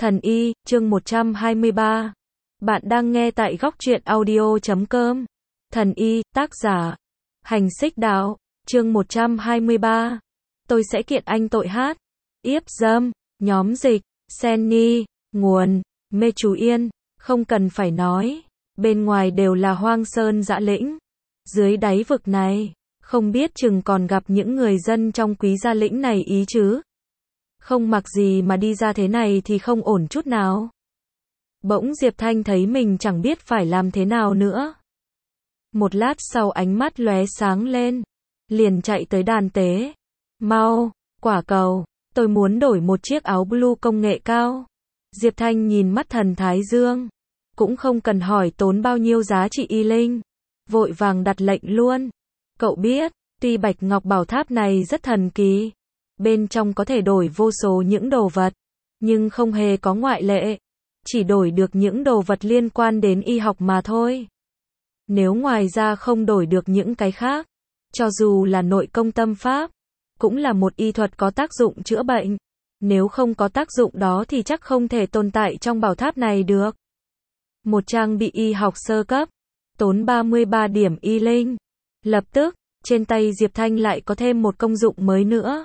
Thần y, chương 123. Bạn đang nghe tại góc truyện audio.com. Thần y, tác giả Hành Xích Đạo, chương 123. Tôi sẽ kiện anh tội hát, yếp dâm, nhóm dịch, Senny, nguồn, Mê Chú Yên. Không cần phải nói, bên ngoài đều là hoang sơn dã lĩnh. Dưới đáy vực này, không biết chừng còn gặp những người dân trong quý gia lĩnh này ý chứ. Không mặc gì mà đi ra thế này thì không ổn chút nào. Bỗng Diệp Thanh thấy mình chẳng biết phải làm thế nào nữa. Một lát sau ánh mắt lóe sáng lên, liền chạy tới đàn tế. Mau, quả cầu, tôi muốn đổi một chiếc áo blue công nghệ cao. Diệp Thanh nhìn mắt thần Thái Dương, cũng không cần hỏi tốn bao nhiêu giá trị y linh, vội vàng đặt lệnh luôn. Cậu biết, tuy Bạch Ngọc Bảo Tháp này rất thần kỳ, bên trong có thể đổi vô số những đồ vật, nhưng không hề có ngoại lệ, chỉ đổi được những đồ vật liên quan đến y học mà thôi. Nếu ngoài ra không đổi được những cái khác, cho dù là nội công tâm pháp, cũng là một y thuật có tác dụng chữa bệnh. Nếu không có tác dụng đó thì chắc không thể tồn tại trong bảo tháp này được. Một trang bị y học sơ cấp, tốn 33 điểm y linh. Lập tức, trên tay Diệp Thanh lại có thêm một công dụng mới nữa.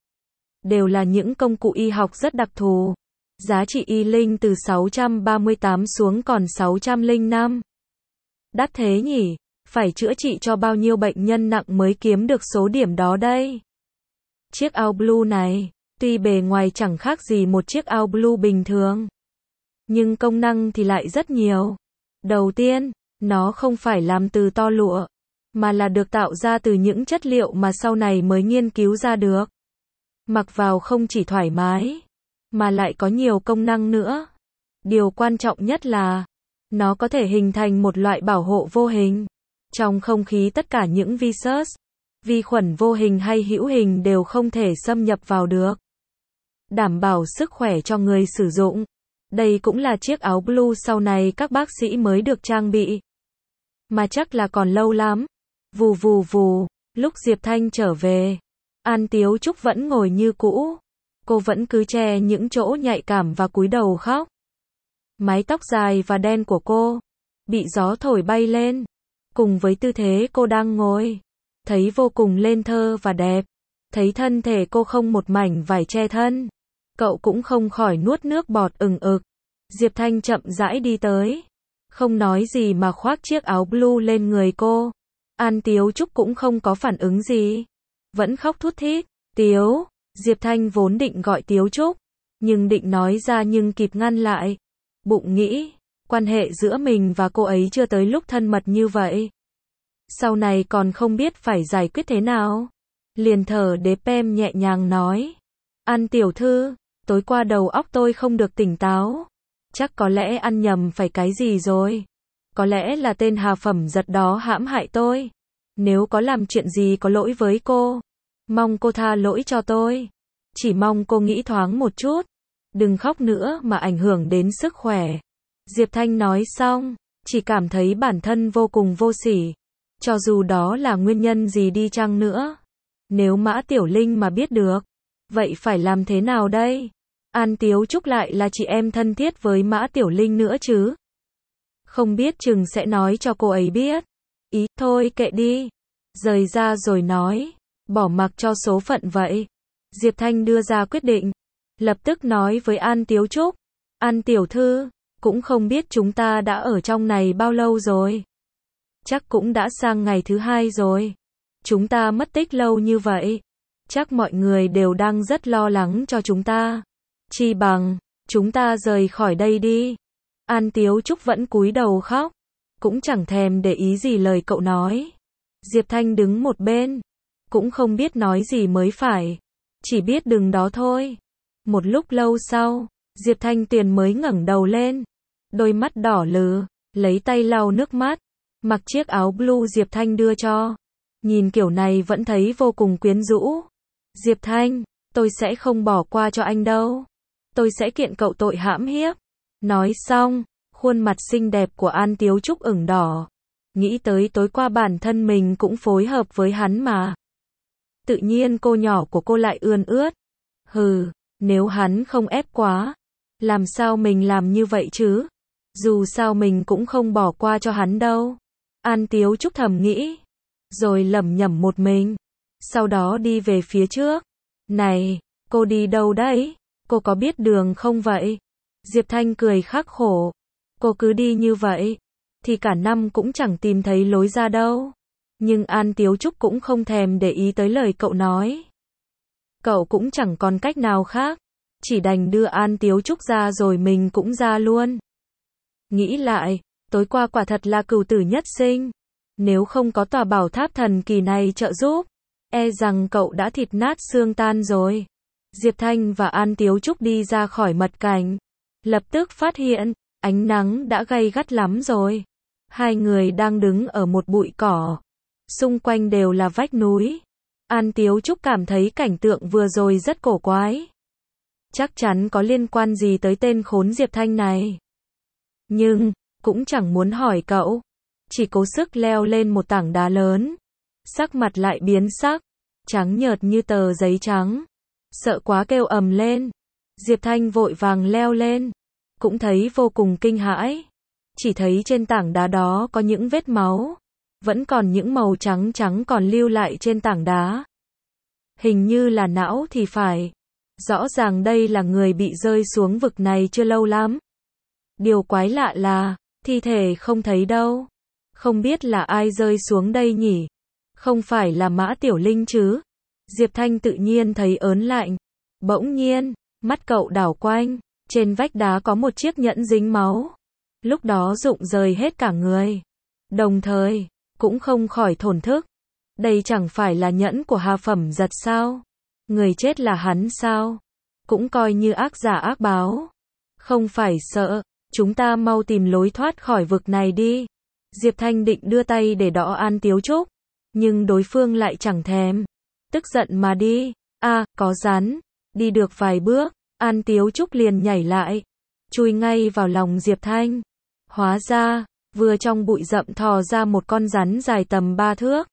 Đều là những công cụ y học rất đặc thù. Giá trị y linh từ 638 xuống còn 605. Đắt thế nhỉ, phải chữa trị cho bao nhiêu bệnh nhân nặng mới kiếm được số điểm đó đây. Chiếc áo blue này, tuy bề ngoài chẳng khác gì một chiếc áo blue bình thường, nhưng công năng thì lại rất nhiều. Đầu tiên, nó không phải làm từ to lụa, mà là được tạo ra từ những chất liệu mà sau này mới nghiên cứu ra được. Mặc vào không chỉ thoải mái, mà lại có nhiều công năng nữa. Điều quan trọng nhất là, nó có thể hình thành một loại bảo hộ vô hình. Trong không khí tất cả những virus, vi khuẩn vô hình hay hữu hình đều không thể xâm nhập vào được. Đảm bảo sức khỏe cho người sử dụng. Đây cũng là chiếc áo blue sau này các bác sĩ mới được trang bị. Mà chắc là còn lâu lắm. Vù vù vù, lúc Diệp Thanh trở về, An Tiếu Trúc vẫn ngồi như cũ. Cô vẫn cứ che những chỗ nhạy cảm và cúi đầu khóc. Mái tóc dài và đen của cô bị gió thổi bay lên, cùng với tư thế cô đang ngồi, thấy vô cùng lên thơ và đẹp. Thấy thân thể cô không một mảnh vải che thân, cậu cũng không khỏi nuốt nước bọt ừng ực. Diệp Thanh chậm rãi đi tới, không nói gì mà khoác chiếc áo blue lên người cô. An Tiếu Trúc cũng không có phản ứng gì, vẫn khóc thút thít. Tiếu, Diệp Thanh vốn định gọi Tiếu Trúc, nhưng định nói ra nhưng kịp ngăn lại. Bụng nghĩ, quan hệ giữa mình và cô ấy chưa tới lúc thân mật như vậy. Sau này còn không biết phải giải quyết thế nào. Liền thở đế pem nhẹ nhàng nói. An tiểu thư, tối qua đầu óc tôi không được tỉnh táo. Chắc có lẽ ăn nhầm phải cái gì rồi. Có lẽ là tên hà phẩm giật đó hãm hại tôi. Nếu có làm chuyện gì có lỗi với cô, mong cô tha lỗi cho tôi. Chỉ mong cô nghĩ thoáng một chút, đừng khóc nữa mà ảnh hưởng đến sức khỏe. Diệp Thanh nói xong, chỉ cảm thấy bản thân vô cùng vô sỉ. Cho dù đó là nguyên nhân gì đi chăng nữa, nếu Mã Tiểu Linh mà biết được, vậy phải làm thế nào đây? An Tiếu Trúc lại là chị em thân thiết với Mã Tiểu Linh nữa chứ. Không biết chừng sẽ nói cho cô ấy biết. Ý, thôi kệ đi. Rời ra rồi nói, bỏ mặc cho số phận vậy. Diệp Thanh đưa ra quyết định, lập tức nói với An Tiếu Trúc. An tiểu thư, cũng không biết chúng ta đã ở trong này bao lâu rồi. Chắc cũng đã sang ngày thứ 2 rồi. Chúng ta mất tích lâu như vậy, chắc mọi người đều đang rất lo lắng cho chúng ta. Chi bằng, chúng ta rời khỏi đây đi. An Tiếu Trúc vẫn cúi đầu khóc, cũng chẳng thèm để ý gì lời cậu nói. Diệp Thanh đứng một bên, cũng không biết nói gì mới phải, chỉ biết đừng đó thôi. Một lúc lâu sau, Diệp Thanh Tuyền mới ngẩng đầu lên, đôi mắt đỏ lừ, lấy tay lau nước mắt, mặc chiếc áo blue Diệp Thanh đưa cho. Nhìn kiểu này vẫn thấy vô cùng quyến rũ. Diệp Thanh, tôi sẽ không bỏ qua cho anh đâu. Tôi sẽ kiện cậu tội hãm hiếp. Nói xong, khuôn mặt xinh đẹp của An Tiếu Trúc ửng đỏ. Nghĩ tới tối qua bản thân mình cũng phối hợp với hắn mà. Tự nhiên cô nhỏ của cô lại ươn ướt. Hừ, nếu hắn không ép quá, Làm sao mình làm như vậy chứ? Dù sao mình cũng không bỏ qua cho hắn đâu. An Tiếu Trúc thầm nghĩ. Rồi lẩm nhẩm một mình. Sau đó đi về phía trước. Này, cô đi đâu đấy? Cô có biết đường không vậy? Diệp Thanh cười khắc khổ. Cô cứ đi như vậy, thì cả năm cũng chẳng tìm thấy lối ra đâu. Nhưng An Tiếu Trúc cũng không thèm để ý tới lời cậu nói. Cậu cũng chẳng còn cách nào khác. Chỉ đành đưa An Tiếu Trúc ra rồi mình cũng ra luôn. Nghĩ lại, tối qua quả thật là cửu tử nhất sinh. Nếu không có tòa bảo tháp thần kỳ này trợ giúp, e rằng cậu đã thịt nát xương tan rồi. Diệp Thanh và An Tiếu Trúc đi ra khỏi mật cảnh. Lập tức phát hiện, ánh nắng đã gay gắt lắm rồi. Hai người đang đứng ở một bụi cỏ. Xung quanh đều là vách núi. An Tiếu Trúc cảm thấy cảnh tượng vừa rồi rất cổ quái. Chắc chắn có liên quan gì tới tên khốn Diệp Thanh này. Nhưng, cũng chẳng muốn hỏi cậu. Chỉ cố sức leo lên một tảng đá lớn. Sắc mặt lại biến sắc. Trắng nhợt như tờ giấy trắng. Sợ quá kêu ầm lên. Diệp Thanh vội vàng leo lên. Cũng thấy vô cùng kinh hãi. Chỉ thấy trên tảng đá đó có những vết máu. Vẫn còn những màu trắng trắng còn lưu lại trên tảng đá. Hình như là não thì phải. Rõ ràng đây là người bị rơi xuống vực này chưa lâu lắm. Điều quái lạ là, thi thể không thấy đâu. Không biết là ai rơi xuống đây nhỉ? Không phải là Mã Tiểu Linh chứ? Diệp Thanh tự nhiên thấy ớn lạnh. Bỗng nhiên, mắt cậu đảo quanh. Trên vách đá có một chiếc nhẫn dính máu. Lúc đó rụng rời hết cả người. Đồng thời, cũng không khỏi thổn thức. Đây chẳng phải là nhẫn của Hà Phẩm Giật sao? Người chết là hắn sao? Cũng coi như ác giả ác báo. Không phải sợ, chúng ta mau tìm lối thoát khỏi vực này đi. Diệp Thanh định đưa tay để đỡ An Tiếu Trúc. Nhưng đối phương lại chẳng thèm. Tức giận mà đi. Có rắn. Đi được vài bước, An Tiếu Trúc liền nhảy lại. Chui ngay vào lòng Diệp Thanh. Hóa ra, vừa trong bụi rậm thò ra một con rắn dài tầm 3 thước.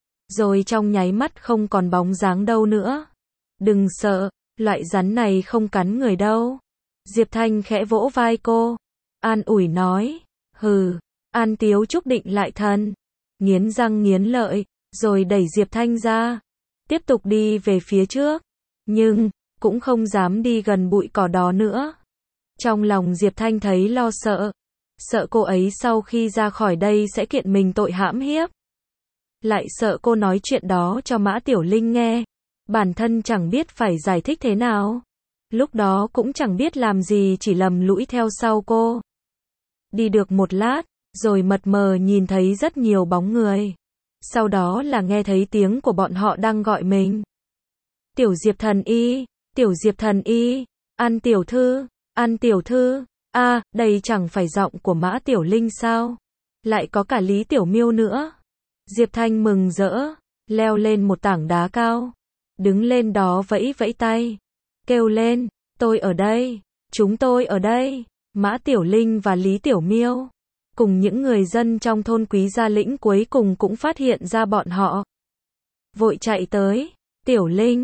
Rồi trong nháy mắt không còn bóng dáng đâu nữa. Đừng sợ, loại rắn này không cắn người đâu. Diệp Thanh khẽ vỗ vai cô. An ủi nói. Hừ. An Tiếu Trúc định lại thần. Nghiến răng nghiến lợi, rồi đẩy Diệp Thanh ra. Tiếp tục đi về phía trước. Nhưng, cũng không dám đi gần bụi cỏ đó nữa. Trong lòng Diệp Thanh thấy lo sợ. Sợ cô ấy sau khi ra khỏi đây sẽ kiện mình tội hãm hiếp. Lại sợ cô nói chuyện đó cho Mã Tiểu Linh nghe. Bản thân chẳng biết phải giải thích thế nào. Lúc đó cũng chẳng biết làm gì, chỉ lầm lũi theo sau cô. Đi được một lát, rồi mật mờ nhìn thấy rất nhiều bóng người. Sau đó là nghe thấy tiếng của bọn họ đang gọi mình. Tiểu Diệp thần y, Tiểu Diệp thần y, An tiểu thư, An tiểu thư. Đây chẳng phải giọng của Mã Tiểu Linh sao? Lại có cả Lý Tiểu Miêu nữa. Diệp Thanh mừng rỡ, leo lên một tảng đá cao. Đứng lên đó vẫy vẫy tay. Kêu lên, tôi ở đây, chúng tôi ở đây. Mã Tiểu Linh và Lý Tiểu Miêu, cùng những người dân trong thôn Quý Gia Lĩnh cuối cùng cũng phát hiện ra bọn họ. Vội chạy tới. Tiểu Linh,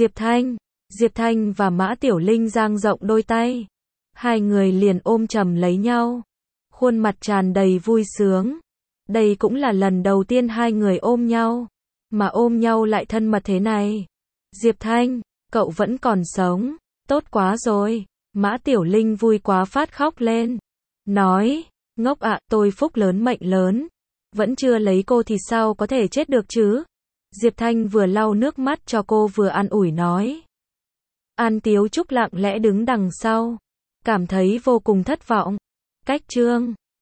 Diệp Thanh và Mã Tiểu Linh dang rộng đôi tay. Hai người liền ôm chầm lấy nhau. Khuôn mặt tràn đầy vui sướng. Đây cũng là lần đầu tiên hai người ôm nhau. Mà ôm nhau lại thân mật thế này. Diệp Thanh, cậu vẫn còn sống. Tốt quá rồi. Mã Tiểu Linh vui quá phát khóc lên. Nói, ngốc ạ, tôi phúc lớn mệnh lớn. Vẫn chưa lấy cô thì sao có thể chết được chứ? Diệp Thanh vừa lau nước mắt cho cô vừa an ủi nói. An Tiếu Trúc lặng lẽ đứng đằng sau. Cảm thấy vô cùng thất vọng. Cách chương